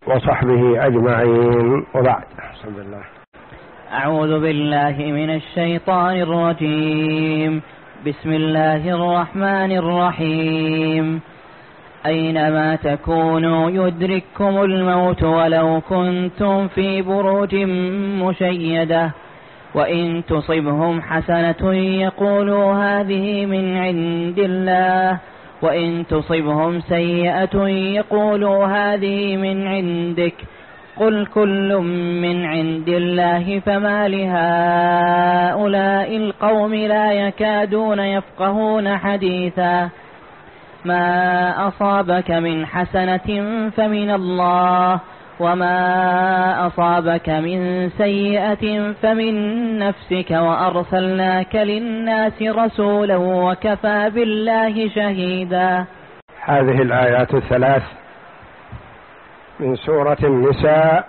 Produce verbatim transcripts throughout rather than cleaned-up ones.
وصحبه أجمعين، وبعد. بسم الله. أعوذ بالله من الشيطان الرجيم. بسم الله الرحمن الرحيم. أينما تكونوا يدرككم الموت ولو كنتم في بروج مشيدة وإن تصبهم حسنة يقولوا هذه من عند الله وإن تصبهم سيئة يقولوا هذه من عندك قل كل من عند الله فما لهؤلاء القوم لا يكادون يفقهون حديثا ما أصابك من حسنة فمن الله وما أصابك من سيئة فمن نفسك وأرسلناك للناس رسولا وكفى بالله شهيدا. هذه الآيات الثلاث من سورة النساء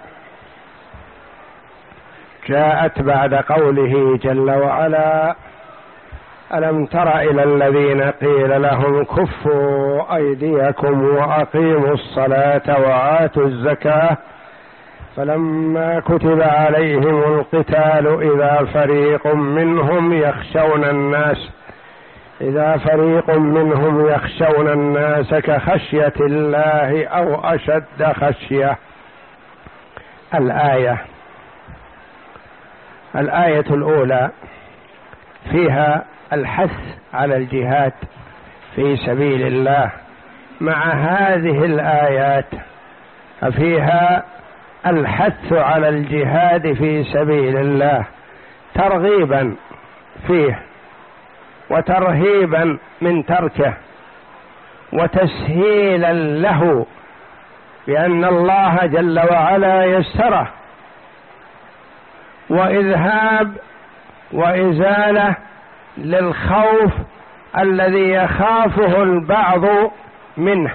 جاءت بعد قوله جل وعلا: ألم تر إلى الذين قيل لهم كفوا أيديكم وأقيموا الصلاة وآتوا الزكاة فلما كتب عليهم القتال إذا فريق منهم يخشون الناس إذا فريق منهم يخشون الناس كخشية الله أو أشد خشية. الآية الآية الأولى فيها الحث على الجهاد في سبيل الله، مع هذه الآيات فيها الحث على الجهاد في سبيل الله ترغيبا فيه وترهيبا من تركه وتسهيلا له، بأن الله جل وعلا يسره، وإذهاب وإزالة للخوف الذي يخافه البعض منه.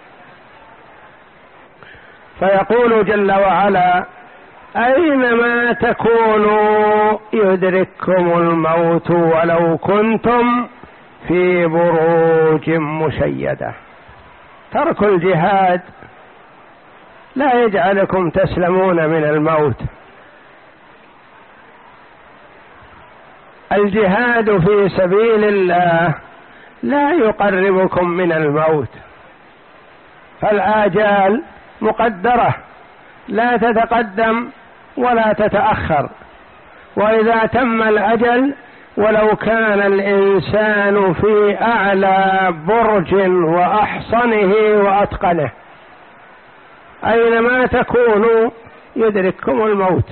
فيقول جل وعلا: أينما تكونوا يدرككم الموت ولو كنتم في بروج مشيدة. ترك الجهاد لا يجعلكم تسلمون من الموت. الجهاد في سبيل الله لا يقربكم من الموت، فالآجال مقدرة لا تتقدم ولا تتأخر، وإذا تم الأجل ولو كان الإنسان في أعلى برج وأحصنه وأتقنه، أينما تكونوا يدرككم الموت.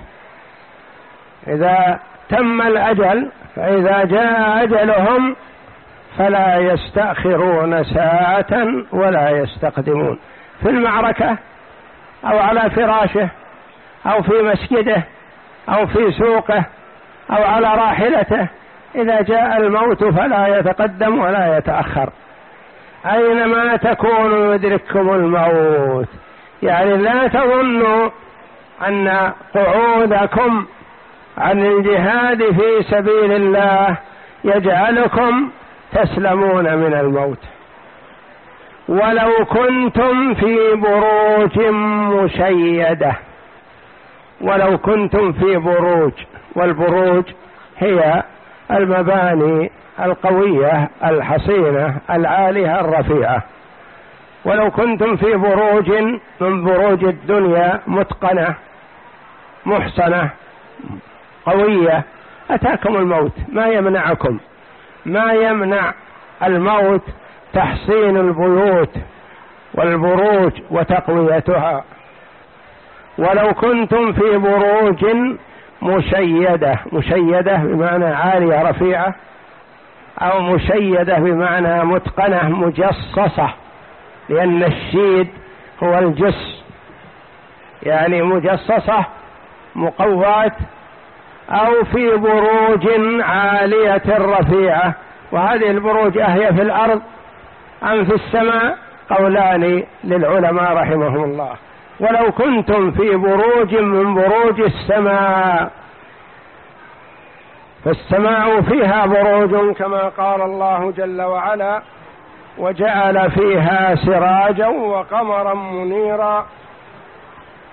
إذا تم الأجل فإذا جاء أجلهم فلا يستأخرون ساعة ولا يستقدمون، في المعركة أو على فراشه أو في مسجده أو في سوقه أو على راحلته، إذا جاء الموت فلا يتقدم ولا يتأخر. أينما تكونوا يدرككم الموت، يعني لا تظنوا أن قعودكم عن الجهاد في سبيل الله يجعلكم تسلمون من الموت. ولو كنتم في بروج مشيدة، ولو كنتم في بروج، والبروج هي المباني القوية الحصينة العالية الرفيعة. ولو كنتم في بروج من بروج الدنيا متقنة محصنة قوية أتاكم الموت، ما يمنعكم، ما يمنع الموت تحصين البيوت والبروج وتقويتها. ولو كنتم في بروج مشيدة، مشيدة بمعنى عالية رفيعة، أو مشيدة بمعنى متقنة مجصصة، لأن الشيد هو الجس، يعني مجصصة مقوات، أو في بروج عالية رفيعة. وهذه البروج أهي في الأرض أم في السماء؟ قولان للعلماء رحمهم الله. ولو كنتم في بروج من بروج السماء، فالسماء فيها بروج كما قال الله جل وعلا: وجعل فيها سراجا وقمرا منيرا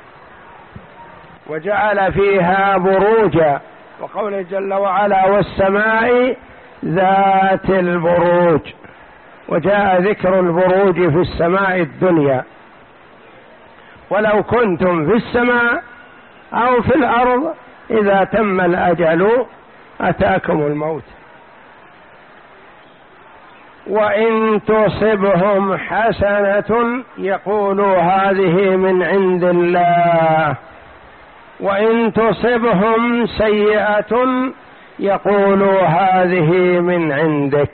وجعل فيها بروجا، وقوله جل وعلا والسماء ذات البروج، وجاء ذكر البروج في السماء الدنيا. ولو كنتم في السماء أو في الأرض إذا تم الأجل أتاكم الموت. وإن تصبهم حسنة يقولوا هذه من عند الله، وإن تصبهم سيئة يقولوا هذه من عندك.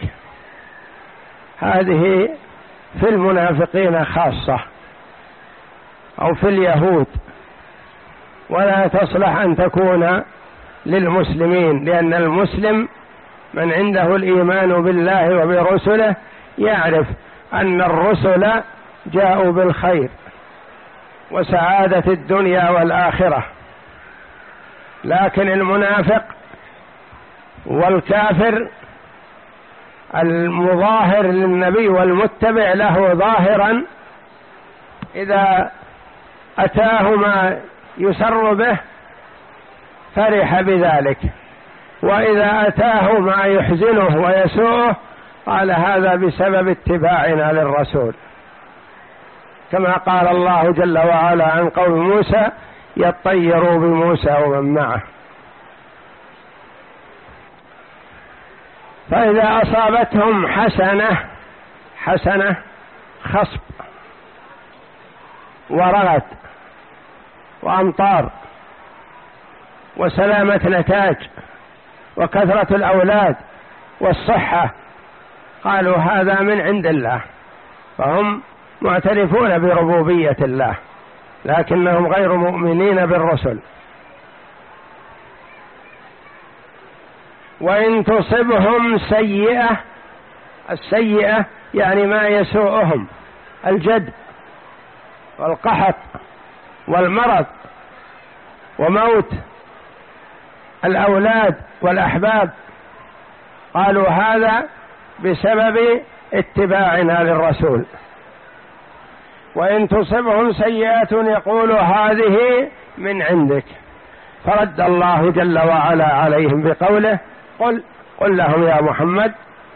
هذه في المنافقين خاصة أو في اليهود، ولا تصلح أن تكون للمسلمين، لأن المسلم من عنده الإيمان بالله وبرسله يعرف أن الرسل جاءوا بالخير وسعادة الدنيا والآخرة. لكن المنافق والكافر المظاهر للنبي والمتبع له ظاهرا إذا أتاه ما يسر به فرح بذلك، وإذا أتاه ما يحزنه ويسوءه قال هذا بسبب اتباعنا للرسول، كما قال الله جل وعلا عن قوم موسى يطيروا بموسى ومن معه. فإذا أصابتهم حسنة، حسنة خصب ورغد وأمطار وسلامة نتاج وكثرة الأولاد والصحة، قالوا هذا من عند الله، فهم معترفون بربوبية الله لكنهم غير مؤمنين بالرسل. وإن تصبهم سيئة، السيئة يعني ما يسوءهم، الجد والقحط والمرض وموت الأولاد والأحباب، قالوا هذا بسبب اتباعنا للرسول. وإن تصبهم سيئة يقول هذه من عندك، فرد الله جل وعلا عليهم بقوله قل قل لهم يا محمد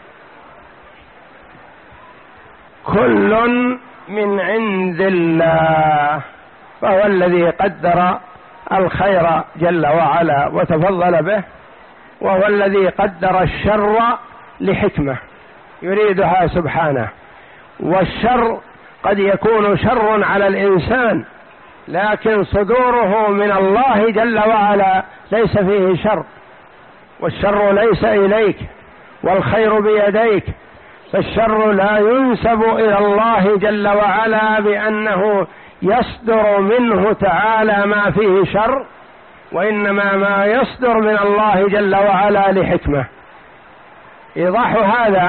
كل من عند الله، فهو الذي قدر الخير جل وعلا وتفضل به، وهو الذي قدر الشر لحكمة يريدها سبحانه. والشر قد يكون شر على الإنسان، لكن صدوره من الله جل وعلا ليس فيه شر، والشر ليس إليك والخير بيديك، فالشر لا ينسب إلى الله جل وعلا بأنه يصدر منه تعالى ما فيه شر، وإنما ما يصدر من الله جل وعلا لحكمة. إيضاح هذا: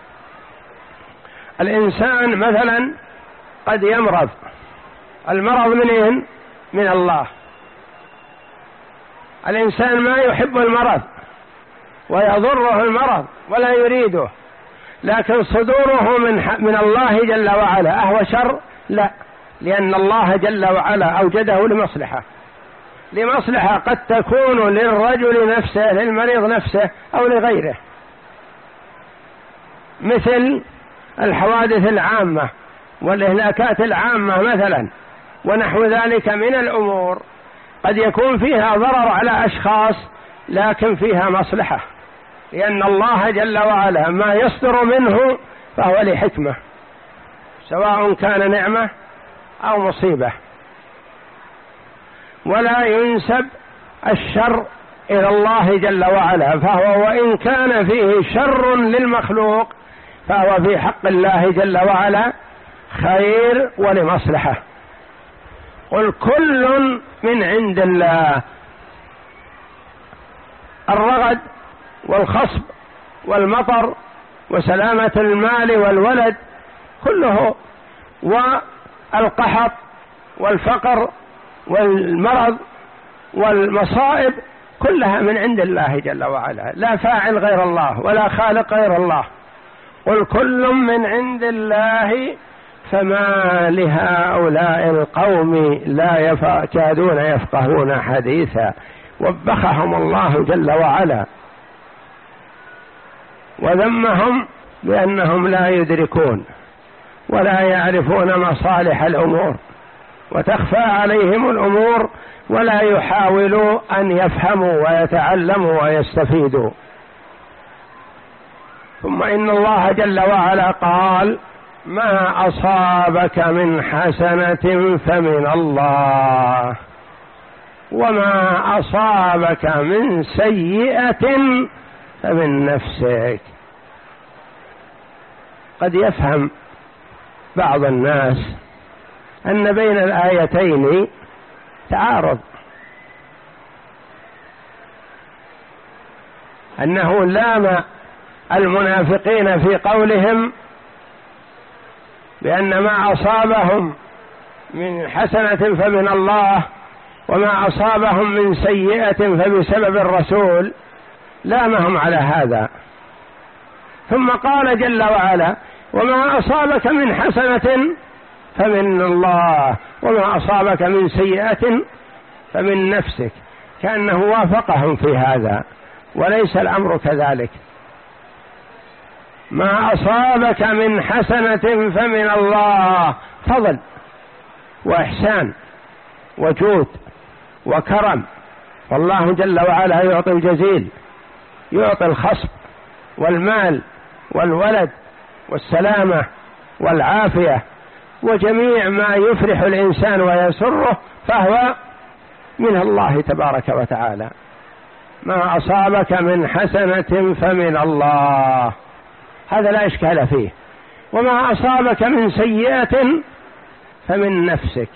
الإنسان مثلا قد يمرض، المرض منين؟ من الله. الإنسان ما يحب المرض ويضره المرض ولا يريده، لكن صدوره من من الله جل وعلا أهو شر؟ لا، لأن الله جل وعلا أوجده لمصلحة، لمصلحة قد تكون للرجل نفسه، للمريض نفسه، أو لغيره، مثل الحوادث العامة والإهلاكات العامة مثلا ونحو ذلك من الأمور، قد يكون فيها ضرر على أشخاص لكن فيها مصلحة، لأن الله جل وعلا ما يصدر منه فهو لحكمة، سواء كان نعمة أو مصيبة. ولا ينسب الشر إلى الله جل وعلا، فهو وإن كان فيه شر للمخلوق فهو في حق الله جل وعلا خير ولمصلحة. قل كل من عند الله، الرغد والخصب والمطر وسلامة المال والولد كله، والقحط والفقر والمرض والمصائب كلها من عند الله جل وعلا، لا فاعل غير الله ولا خالق غير الله. قل كل من عند الله فما لهؤلاء القوم لا يكادون يفقهون حديثا. وبخهم الله جل وعلا وذمهم بأنهم لا يدركون ولا يعرفون مصالح الأمور، وتخفى عليهم الأمور ولا يحاولوا أن يفهموا ويتعلموا ويستفيدوا. ثم إن الله جل وعلا قال: ما أصابك من حسنة فمن الله، وما أصابك من سيئة فمن نفسك. قد يفهم بعض الناس أن بين الآيتين تعارض، أنه لام المنافقين في قولهم بأن ما أصابهم من حسنة فمن الله وما أصابهم من سيئة فبسبب الرسول، لامهم على هذا. ثم قال جل وعلا: وما أصابك من حسنة فمن الله وما أصابك من سيئة فمن نفسك، كأنه وافقهم في هذا، وليس الأمر كذلك. ما أصابك من حسنة فمن الله، فضل وإحسان وجود وكرم، والله جل وعلا يعطي الجزيل، يعطي الخصب والمال والولد والسلامة والعافية وجميع ما يفرح الإنسان ويسره، فهو من الله تبارك وتعالى. ما أصابك من حسنة فمن الله، هذا لا إشكال فيه. وما أصابك من سيئة فمن نفسك،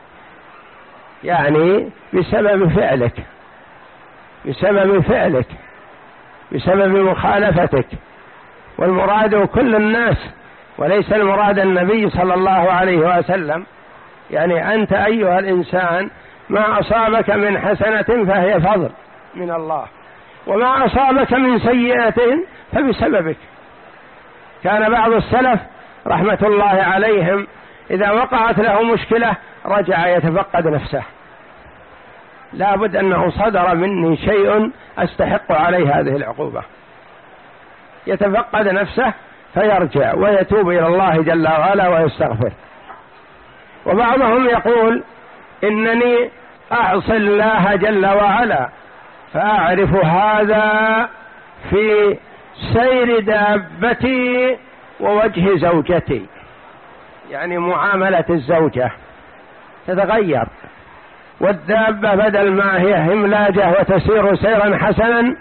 يعني بسبب فعلك بسبب فعلك بسبب مخالفتك. والمراد كل الناس، وليس المراد النبي صلى الله عليه وسلم. يعني أنت أيها الإنسان ما أصابك من حسنة فهي فضل من الله، وما أصابك من سيئة فبسببك. كان بعض السلف رحمة الله عليهم إذا وقعت له مشكلة رجع يتفقد نفسه، لا بد أنه صدر مني شيء أستحق عليه هذه العقوبة، يتفقد نفسه فيرجع ويتوب إلى الله جل وعلا ويستغفر. وبعضهم يقول: إنني أعصي الله جل وعلا فأعرف هذا في سير دابتي ووجه زوجتي، يعني معاملة الزوجة تتغير، والدابة بدل ما هي هملاجة وتسير سيرا حسنا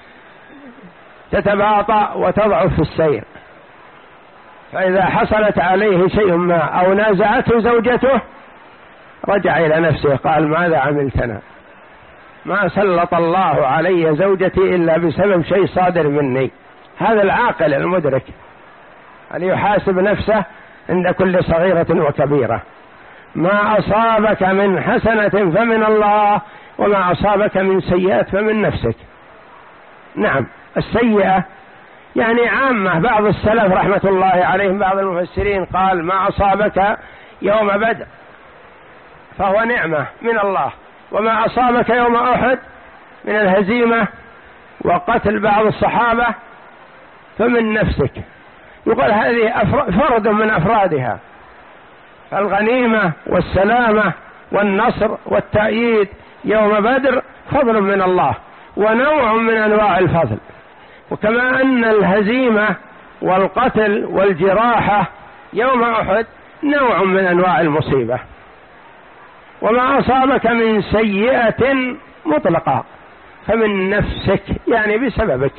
تتباطأ وتضعف في السير، فإذا حصلت عليه شيء ما أو نازعته زوجته رجع إلى نفسه قال: ماذا عملتنا؟ ما سلط الله علي زوجتي إلا بسبب شيء صادر مني. هذا العاقل المدرك أن يحاسب نفسه عند كل صغيرة وكبيرة. ما أصابك من حسنة فمن الله وما أصابك من سيئة فمن نفسك. نعم، السيئة يعني عامة. بعض السلف رحمة الله عليهم بعض المفسرين قال: ما أصابك يوم بدر فهو نعمة من الله، وما أصابك يوم أحد من الهزيمة وقتل بعض الصحابة فمن نفسك. يقول هذه فرد من أفرادها. الغنيمة والسلامة والنصر والتأييد يوم بدر فضل من الله ونوع من أنواع الفضل، وكما أن الهزيمة والقتل والجراحة يوم أحد نوع من أنواع المصيبة. وما أصابك من سيئة مطلقة فمن نفسك، يعني بسببك.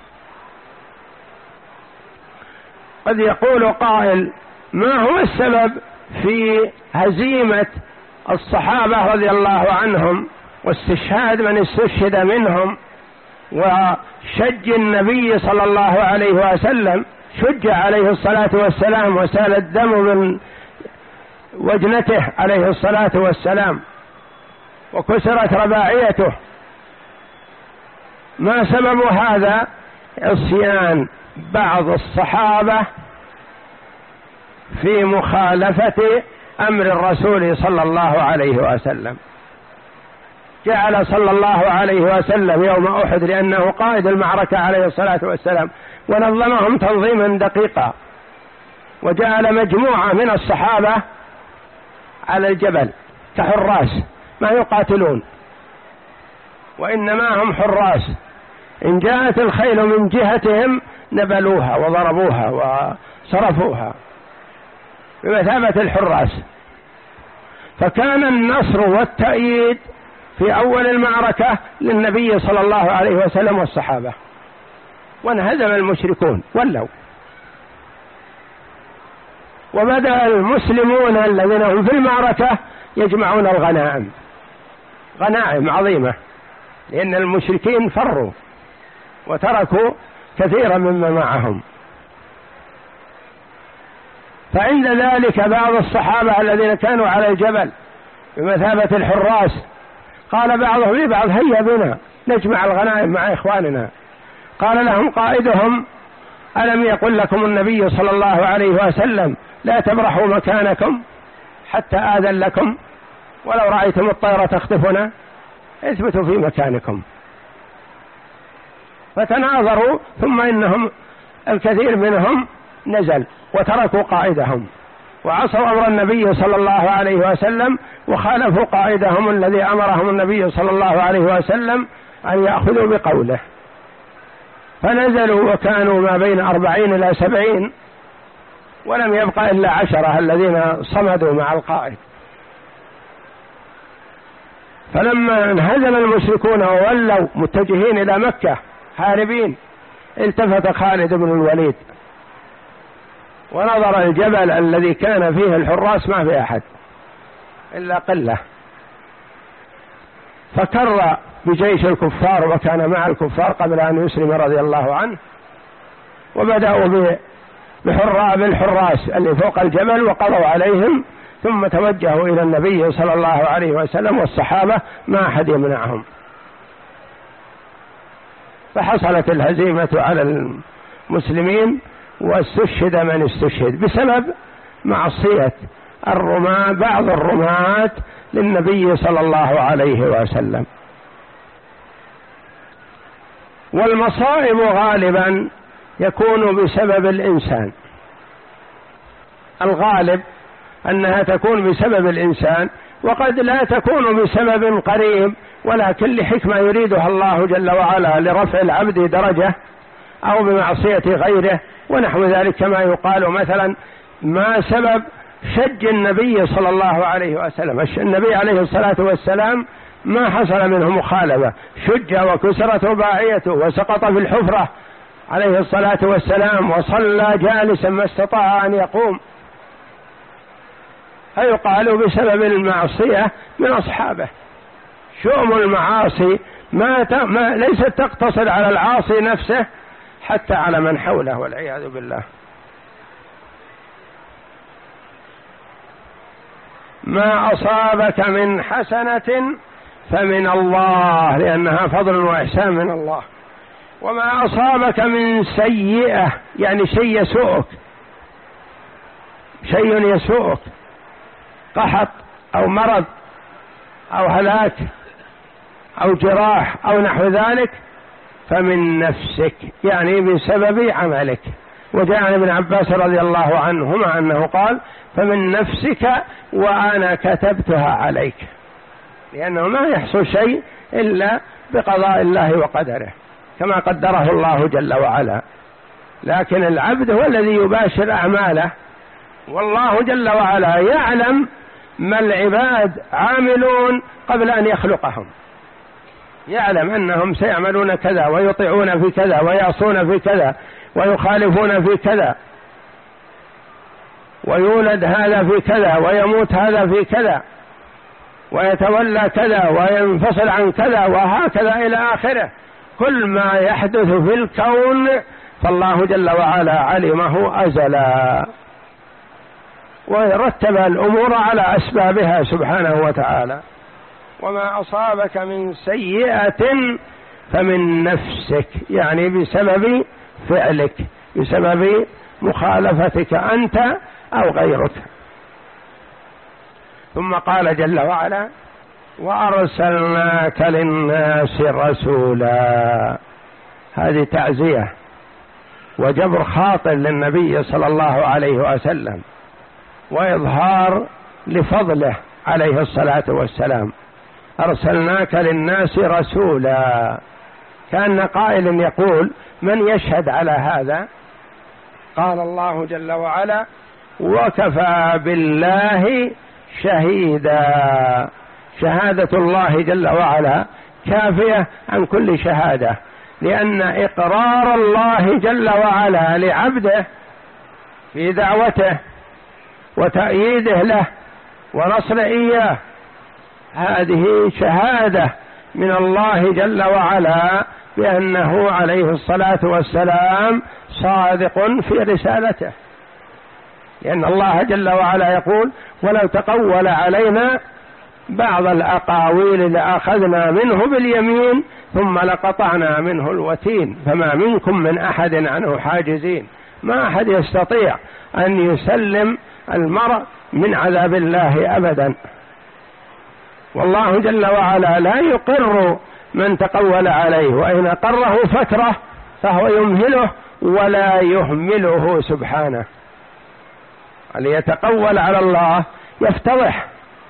قد يقول قائل: ما هو السبب في هزيمة الصحابة رضي الله عنهم واستشهاد من استشهد منهم وشج النبي صلى الله عليه وسلم؟ شج عليه الصلاة والسلام وسال الدم من وجنته عليه الصلاة والسلام وكسرت رباعيته. ما سبب هذا؟ عصيان بعض الصحابة في مخالفة أمر الرسول صلى الله عليه وسلم. جعل صلى الله عليه وسلم يوم أحد، لأنه قائد المعركة عليه الصلاة والسلام، ونظمهم تنظيما دقيقا، وجعل مجموعة من الصحابة على الجبل كحراس، ما يقاتلون وإنما هم حراس، إن جاءت الخيل من جهتهم نبلوها وضربوها وصرفوها بمثابة الحراس. فكان النصر والتأييد في أول المعركة للنبي صلى الله عليه وسلم والصحابة، وانهزم المشركون ولوا، وبدأ المسلمون الذين هم في المعركة يجمعون الغنائم، غنائم عظيمة، لأن المشركين فروا وتركوا كثيرا مما معهم. فعند ذلك بعض الصحابة الذين كانوا على الجبل بمثابة الحراس قال بعضهم لبعض هيا بنا نجمع الغنائم مع إخواننا. قال لهم قائدهم ألم يقل لكم النبي صلى الله عليه وسلم لا تبرحوا مكانكم حتى آذن لكم، ولو رأيتم الطير تخطفنا اثبتوا في مكانكم. فتناظروا، ثم إنهم الكثير منهم نزل وتركوا قائدهم وعصوا أمر النبي صلى الله عليه وسلم، وخالفوا قائدهم الذي أمرهم النبي صلى الله عليه وسلم أن يأخذوا بقوله، فنزلوا وكانوا ما بين أربعين إلى سبعين، ولم يبقى إلا عشرة الذين صمدوا مع القائد. فلما انهزم المشركون وولوا متجهين إلى مكة هاربين، التفت خالد بن الوليد ونظر الجبل الذي كان فيه الحراس ما في أحد إلا قلة، فكر بجيش الكفار وكان مع الكفار قبل أن يسلم رضي الله عنه، وبدأوا بحراب الحراس اللي فوق الجبل وقضوا عليهم، ثم توجهوا إلى النبي صلى الله عليه وسلم والصحابة ما أحد يمنعهم، فحصلت الهزيمة على المسلمين واستشهد من استشهد بسبب معصية الرماة بعض الرماة للنبي صلى الله عليه وسلم. والمصائب غالبا يكون بسبب الإنسان، الغالب أنها تكون بسبب الإنسان، وقد لا تكون بسبب قريب، ولكن لحكمة يريدها الله جل وعلا لرفع العبد درجة أو بمعصية غيره ونحو ذلك. كما يقال مثلا ما سبب شج النبي صلى الله عليه وسلم، النبي عليه الصلاة والسلام ما حصل منه مخالفة، شج وكسرت رباعيته وسقط في الحفرة عليه الصلاة والسلام وصلى جالسا ما استطاع أن يقوم، فيقال بسبب المعصية من أصحابه. شؤم المعاصي ما, ت... ما ليست تقتصر على العاصي نفسه، حتى على من حوله والعياذ بالله. ما أصابك من حسنة فمن الله، لأنها فضل وإحسان من الله، وما أصابك من سيئة يعني شيء يسوءك، شيء يسوءك قحط أو مرض أو هلاك أو جراح أو نحو ذلك، فمن نفسك يعني بسبب عملك. وجاء عن ابن عباس رضي الله عنهما أنه قال فمن نفسك وأنا كتبتها عليك، لأنه ما يحصل شيء إلا بقضاء الله وقدره كما قدره الله جل وعلا، لكن العبد هو الذي يباشر أعماله، والله جل وعلا يعلم ما العباد عاملون قبل أن يخلقهم، يعلم أنهم سيعملون كذا ويطيعون في كذا ويعصون في كذا ويخالفون في كذا، ويولد هذا في كذا ويموت هذا في كذا ويتولى كذا وينفصل عن كذا وهكذا إلى آخره. كل ما يحدث في الكون فالله جل وعلا علمه أزلا، ورتب الأمور على أسبابها سبحانه وتعالى. وما أصابك من سيئة فمن نفسك يعني بسبب فعلك، بسبب مخالفتك أنت أو غيرك. ثم قال جل وعلا: وأرسلناك للناس رسولا. هذه تعزية وجبر خاطر للنبي صلى الله عليه وسلم، وإظهار لفضله عليه الصلاة والسلام. أرسلناك للناس رسولا، كأن قائل يقول: من يشهد على هذا؟ قال الله جل وعلا: وكفى بالله شهيدا. شهادة الله جل وعلا كافية عن كل شهادة، لأن إقرار الله جل وعلا لعبده في دعوته وتأييده له ونصر إياه، هذه شهادة من الله جل وعلا بأنه عليه الصلاة والسلام صادق في رسالته، لأن الله جل وعلا يقول: ولو تقول علينا بعض الأقاويل لأخذنا منه باليمين ثم لقطعنا منه الوتين فما منكم من أحد عنه حاجزين. ما أحد يستطيع أن يسلم المرء من عذاب الله أبدا، والله جل وعلا لا يقر من تقول عليه، وإن أقره فترة فهو يمهله ولا يهمله سبحانه. ليتقول على الله يفتضح.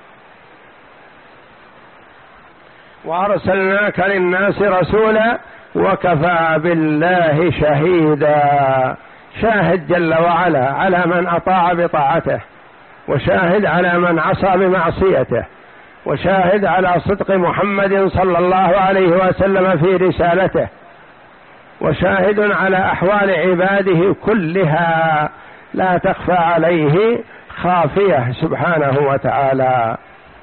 وأرسلناك للناس رسولا وكفى بالله شهيدا. شاهد جل وعلا على من أطاع بطاعته، وشاهد على من عصى بمعصيته، وشاهد على صدق محمد صلى الله عليه وسلم في رسالته، وشاهد على أحوال عباده كلها لا تخفى عليه خافية سبحانه وتعالى.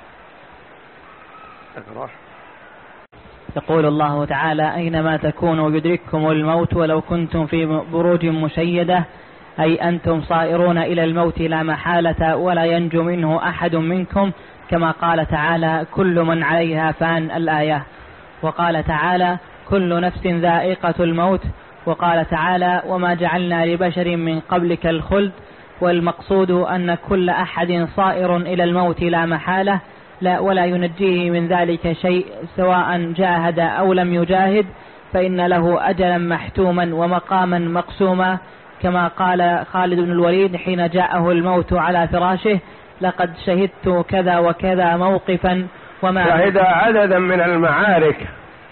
يقول الله تعالى: أينما تكونوا يدرككم الموت ولو كنتم في بروج مشيدة، أي أنتم صائرون إلى الموت لا محالة ولا ينجو منه أحد منكم، كما قال تعالى: كل من عليها فان، الآية. وقال تعالى: كل نفس ذائقة الموت. وقال تعالى: وما جعلنا لبشر من قبلك الخلد. والمقصود أن كل أحد صائر إلى الموت لا محالة، لا ولا ينجيه من ذلك شيء، سواء جاهد أو لم يجاهد، فإن له أجلا محتوما ومقاما مقسوما، كما قال خالد بن الوليد حين جاءه الموت على فراشه: لقد شهدت كذا وكذا موقفا وما شهد عددا من المعارك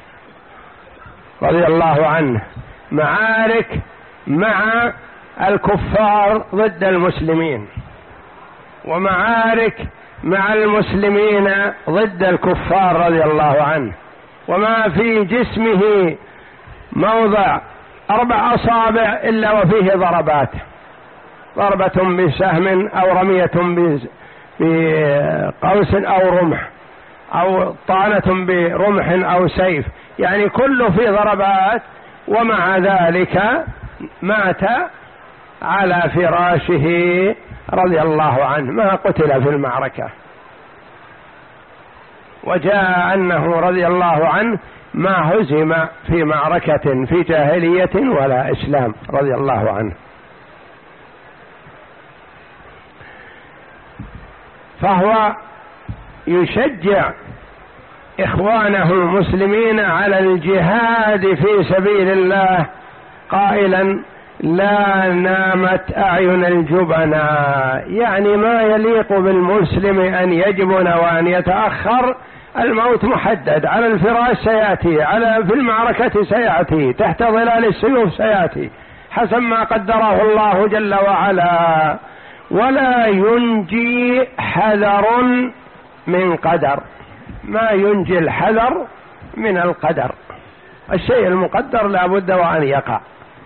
رضي الله عنه، معارك مع الكفار ضد المسلمين، ومعارك مع المسلمين ضد الكفار رضي الله عنه، وما في جسمه موضع أربع أصابع إلا وفيه ضربات، ضربة بسهم أو رمية بقوس أو رمح أو طعنة برمح أو سيف، يعني كله فيه ضربات، ومع ذلك مات على فراشه رضي الله عنه، ما قتل في المعركة. وجاء أنه رضي الله عنه ما هزم في معركة في جاهلية ولا إسلام رضي الله عنه. فهو يشجع إخوانه المسلمين على الجهاد في سبيل الله قائلا: لا نامت أعين الجبناء، يعني ما يليق بالمسلم أن يجبن وأن يتأخر. الموت محدد، على الفراش سيأتي، على في المعركة سيأتي، تحت ظلال السيوف سيأتي، حسب ما قدره الله جل وعلا. ولا ينجي حذر من قدر، ما ينجي الحذر من القدر، الشيء المقدر لا بد وأن يقع.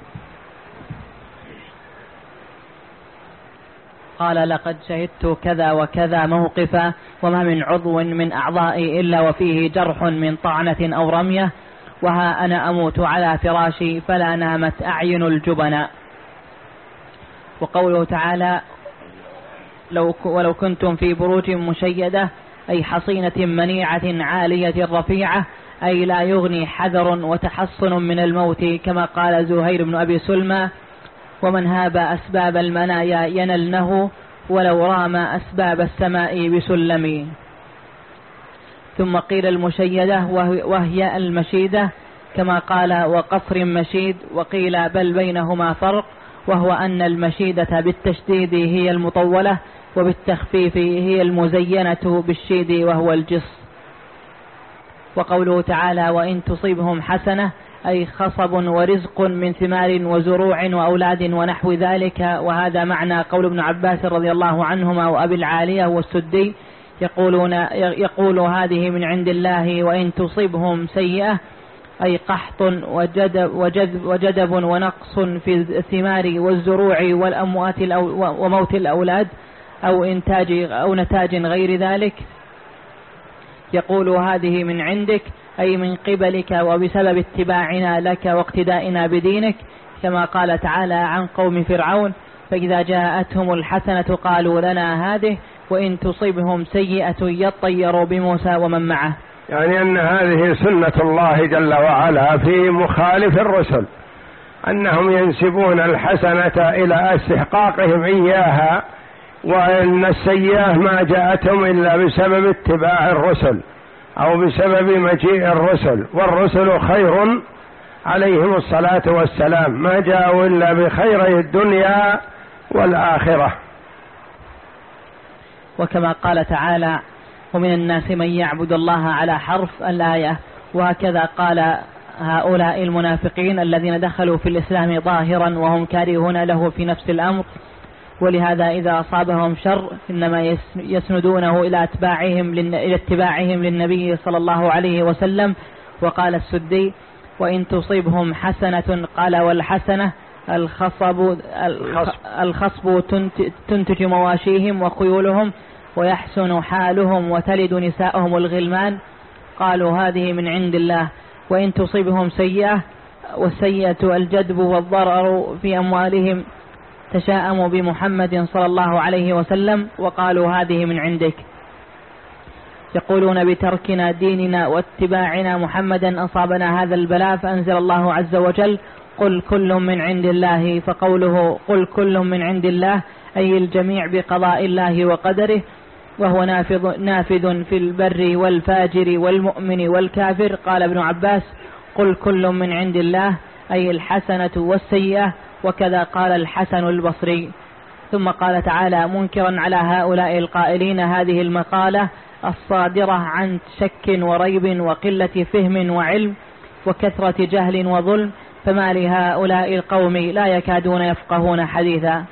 قال: لقد شهدت كذا وكذا موقفا، وما من عضو من أعضائي إلا وفيه جرح من طعنة أو رمية، وها أنا أموت على فراشي فلا نامت أعين الجبناء. وقوله تعالى: لو ولو كنتم في بروج مشيدة، أي حصينة منيعة عالية رفيعة، أي لا يغني حذر وتحصن من الموت، كما قال زهير بن أبي سلمى: ومن هاب أسباب المنايا ينلنه، ولو رام أسباب السماء بسلم. ثم قيل المشيدة وهي المشيدة كما قال وقصر مشيد، وقيل بل بينهما فرق، وهو أن المشيدة بالتشديد هي المطولة، وبالتخفيف هي المزينة بالشيد وهو الجص. وقوله تعالى وإن تصيبهم حسنة أي خصب ورزق من ثمار وزروع وأولاد ونحو ذلك. وهذا معنى قول ابن عباس رضي الله عنهما وأبي العالية والسدي يقولون يقول هذه من عند الله، وإن تصيبهم سيئة أي قحط وجدب, وجدب, وجدب ونقص في الثمار والزروع والأموات وموت الأولاد أو إنتاج أو نتاج غير ذلك، يقول هذه من عندك أي من قبلك وبسبب اتباعنا لك واقتدائنا بدينك، كما قال تعالى عن قوم فرعون فإذا جاءتهم الحسنة قالوا لنا هذه وإن تصيبهم سيئة يطيروا بموسى ومن معه. يعني أن هذه سنة الله جل وعلا في مخالف الرسل، أنهم ينسبون الحسنة إلى استحقاقهم إياها، وأن السيئة ما جاءتهم إلا بسبب اتباع الرسل أو بسبب مجيء الرسل، والرسل خير عليهم الصلاة والسلام، ما جاءوا إلا بخير الدنيا والآخرة. وكما قال تعالى ومن الناس من يعبد الله على حرف الآية، وهكذا قال هؤلاء المنافقين الذين دخلوا في الإسلام ظاهرا وهم كارهون له في نفس الأمر، ولهذا إذا أصابهم شر إنما يسندونه إلى اتباعهم إلى اتباعهم للنبي صلى الله عليه وسلم. وقال السدي وإن تصيبهم حسنة قال والحسنة الخصب الخصب تنتج مواشيهم وخيولهم ويحسن حالهم وتلد نساءهم الغلمان، قالوا هذه من عند الله. وإن تصيبهم سيئة والسيئة الجدب والضرر في أموالهم تشاءموا بمحمد صلى الله عليه وسلم وقالوا هذه من عندك. يقولون بتركنا ديننا واتباعنا محمدا أصابنا هذا البلاء، فأنزل الله عز وجل قل كل من عند الله. فقوله قل كل من عند الله أي الجميع بقضاء الله وقدره، وهو نافذ, نافذ في البر والفاجر والمؤمن والكافر. قال ابن عباس قل كل من عند الله أي الحسنة والسيئة، وكذا قال الحسن البصري. ثم قال تعالى منكرا على هؤلاء القائلين هذه المقالة الصادرة عن شك وريب وقلة فهم وعلم وكثرة جهل وظلم، فما لهؤلاء القوم لا يكادون يفقهون حديثا.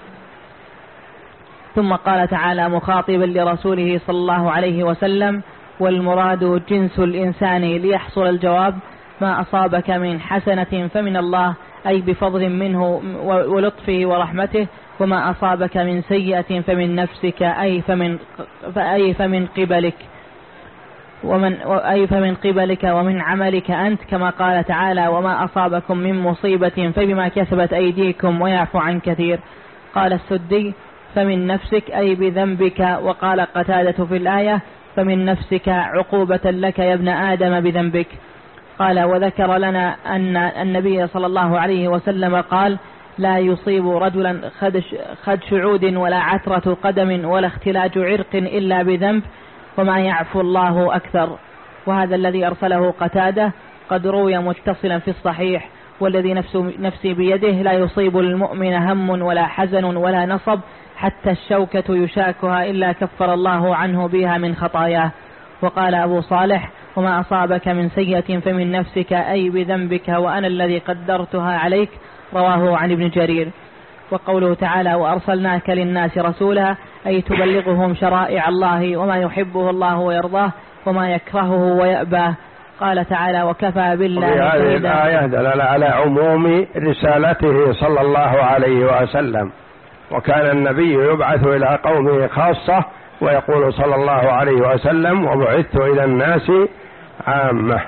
ثم قال تعالى مخاطبا لرسوله صلى الله عليه وسلم والمراد جنس الإنسان ليحصل الجواب ما أصابك من حسنة فمن الله أي بفضل منه ولطفه ورحمته، وما أصابك من سيئة فمن نفسك أي فمن, أي فمن قبلك ومن أي فمن قبلك ومن عملك أنت، كما قال تعالى وما أصابكم من مصيبة فبما كسبت أيديكم ويعفو عن كثير. قال السدي فمن نفسك أي بذنبك. وقال قتادة في الآية فمن نفسك عقوبة لك يا ابن آدم بذنبك. قال وذكر لنا أن النبي صلى الله عليه وسلم قال لا يصيب رجلا خد شعود ولا عثرة قدم ولا اختلاج عرق إلا بذنب وما يعفو الله أكثر. وهذا الذي أرسله قتادة قد روي متصلا في الصحيح، والذي نفسي بيده لا يصيب المؤمن هم ولا حزن ولا نصب حتى الشوكة يشاكها إلا كفر الله عنه بها من خطاياه. وقال أبو صالح وما أصابك من سيئة فمن نفسك أي بذنبك وأنا الذي قدرتها عليك، رواه عن ابن جرير. وقوله تعالى وأرسلناك للناس رسولا أي تبلغهم شرائع الله وما يحبه الله ويرضاه وما يكرهه ويأباه. قال تعالى وكفى بالله شهيدا. هذه الآية دلالة على عموم رسالته صلى الله عليه وسلم، وكان النبي يبعث إلى قومه خاصة، ويقول صلى الله عليه وسلم وبعثت إلى الناس عامة.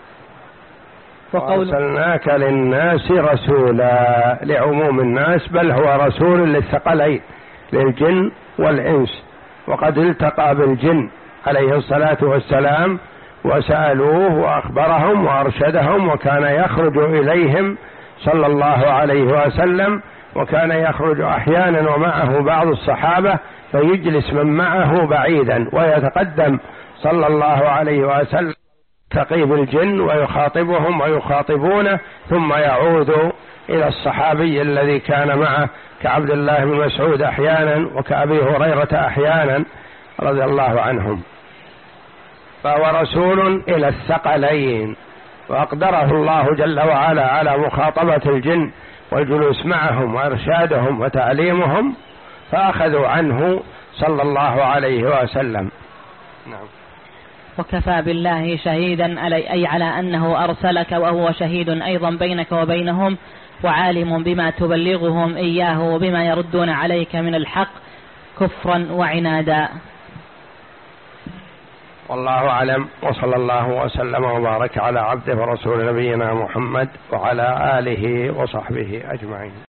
وأرسلناك للناس رسولا لعموم الناس، بل هو رسول للثقلين للجن والإنس، وقد التقى بالجن عليه الصلاة والسلام وسألوه وأخبرهم وأرشدهم، وكان يخرج إليهم صلى الله عليه وسلم، وكان يخرج أحيانا ومعه بعض الصحابة فيجلس من معه بعيدا ويتقدم صلى الله عليه وسلم تقيب الجن ويخاطبهم ويخاطبونه، ثم يعود إلى الصحابي الذي كان معه كعبد الله بن مسعود أحيانا وكأبي هريرة أحيانا رضي الله عنهم. فهو رسول إلى الثقلين، وأقدره الله جل وعلا على مخاطبة الجن والجلوس معهم وإرشادهم وتعليمهم، فأخذوا عنه صلى الله عليه وسلم. نعم. وكفى بالله شهيدا أي على أنه أرسلك وهو شهيد أيضا بينك وبينهم، وعالم بما تبلغهم إياه وبما يردون عليك من الحق كفرا وعنادا. والله أعلم، وصلى الله وسلم وبارك على عبده ورسول نبينا محمد وعلى آله وصحبه أجمعين.